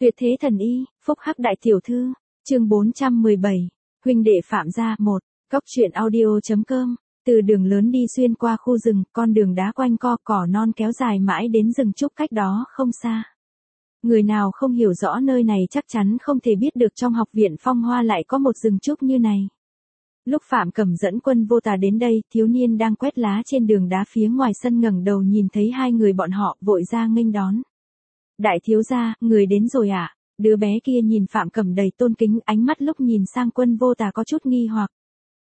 Tuyệt thế thần y, phúc hắc đại tiểu thư, chương 417, huynh đệ Phạm gia 1, góc truyện audio.com, từ đường lớn đi xuyên qua khu rừng, con đường đá quanh co cỏ non kéo dài mãi đến rừng trúc cách đó không xa. Người nào không hiểu rõ nơi này chắc chắn không thể biết được trong học viện Phong Hoa lại có một rừng trúc như này. Lúc Phạm Cẩm dẫn Quân Vô Tà đến đây, thiếu niên đang quét lá trên đường đá phía ngoài sân ngẩng đầu nhìn thấy hai người bọn họ, vội ra nghênh đón. Đại thiếu gia, người đến rồi ạ. Đứa bé kia nhìn Phạm Cẩm đầy tôn kính, ánh mắt lúc nhìn sang Quân Vô Tà có chút nghi hoặc.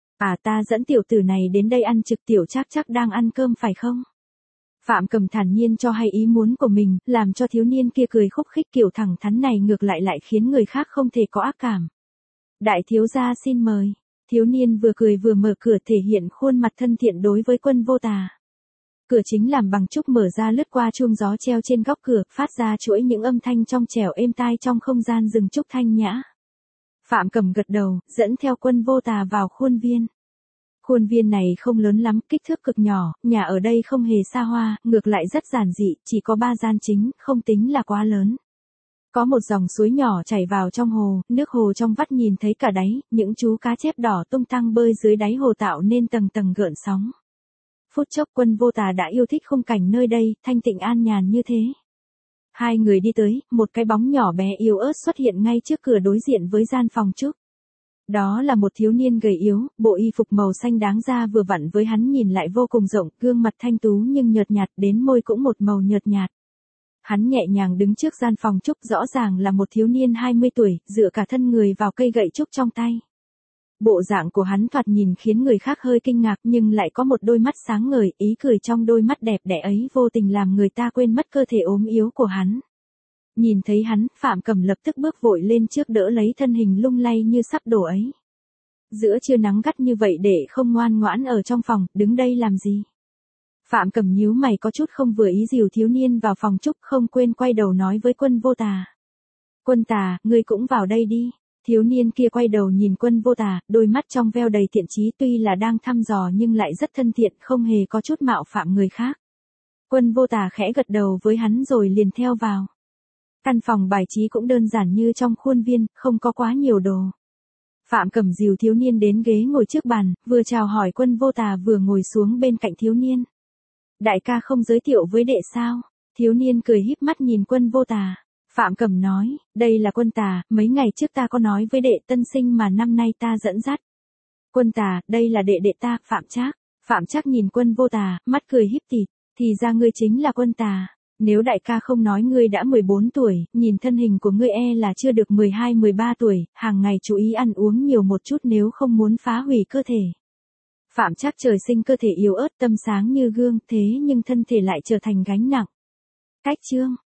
Ta dẫn tiểu tử này đến đây ăn trực, tiểu chắc đang ăn cơm phải không? Phạm Cẩm thản nhiên cho hay ý muốn của mình, làm cho thiếu niên kia cười khúc khích, kiểu thẳng thắn này ngược lại khiến người khác không thể có ác cảm. Đại thiếu gia xin mời. Thiếu niên vừa cười vừa mở cửa, thể hiện khuôn mặt thân thiện đối với Quân Vô Tà. Cửa chính làm bằng trúc mở ra, lướt qua chuông gió treo trên góc cửa, phát ra chuỗi những âm thanh trong trẻo êm tai trong không gian rừng trúc thanh nhã. Phạm Cẩm gật đầu, dẫn theo Quân Vô Tà vào khuôn viên. Khuôn viên này không lớn lắm, kích thước cực nhỏ, nhà ở đây không hề xa hoa, ngược lại rất giản dị, chỉ có 3 gian chính, không tính là quá lớn. Có một dòng suối nhỏ chảy vào trong hồ, nước hồ trong vắt nhìn thấy cả đáy, những chú cá chép đỏ tung tăng bơi dưới đáy hồ tạo nên tầng tầng gợn sóng. Phút chốc Quân Vô Tà đã yêu thích khung cảnh nơi đây, thanh tịnh an nhàn như thế. Hai người đi tới, một cái bóng nhỏ bé yếu ớt xuất hiện ngay trước cửa đối diện với gian phòng trúc. Đó là một thiếu niên gầy yếu, bộ y phục màu xanh đáng ra vừa vặn với hắn nhìn lại vô cùng rộng, gương mặt thanh tú nhưng nhợt nhạt, đến môi cũng một màu nhợt nhạt. Hắn nhẹ nhàng đứng trước gian phòng trúc, rõ ràng là một thiếu niên 20 tuổi, dựa cả thân người vào cây gậy trúc trong tay. Bộ dạng của hắn thoạt nhìn khiến người khác hơi kinh ngạc, nhưng lại có một đôi mắt sáng ngời, ý cười trong đôi mắt đẹp đẽ ấy vô tình làm người ta quên mất cơ thể ốm yếu của hắn. Nhìn thấy hắn, Phạm Cẩm lập tức bước vội lên trước đỡ lấy thân hình lung lay như sắp đổ ấy. Giữa trưa nắng gắt như vậy để không ngoan ngoãn ở trong phòng, đứng đây làm gì? Phạm Cẩm nhíu mày có chút không vừa ý, dìu thiếu niên vào phòng trúc, không quên quay đầu nói với Quân Vô Tà. Quân Tà, ngươi cũng vào đây đi. Thiếu niên kia quay đầu nhìn Quân Vô Tà, đôi mắt trong veo đầy thiện chí, tuy là đang thăm dò nhưng lại rất thân thiện, không hề có chút mạo phạm người khác. Quân Vô Tà khẽ gật đầu với hắn rồi liền theo vào. Căn phòng bài trí cũng đơn giản như trong khuôn viên, không có quá nhiều đồ. Phạm Cẩm dìu thiếu niên đến ghế ngồi trước bàn, vừa chào hỏi Quân Vô Tà vừa ngồi xuống bên cạnh thiếu niên. Đại ca không giới thiệu với đệ sao? Thiếu niên cười híp mắt nhìn Quân Vô Tà. Phạm Cẩm nói, đây là Quân Tà, mấy ngày trước ta có nói với đệ tân sinh mà năm nay ta dẫn dắt. Quân Tà, đây là đệ ta, Phạm Trác. Phạm Trác nhìn Quân Vô Tà, mắt cười híp tịt, thì ra ngươi chính là Quân Tà. Nếu đại ca không nói ngươi đã 14 tuổi, nhìn thân hình của ngươi là chưa được 12-13 tuổi, hàng ngày chú ý ăn uống nhiều một chút nếu không muốn phá hủy cơ thể. Phạm Trác trời sinh cơ thể yếu ớt, tâm sáng như gương, thế nhưng thân thể lại trở thành gánh nặng. Cách chương.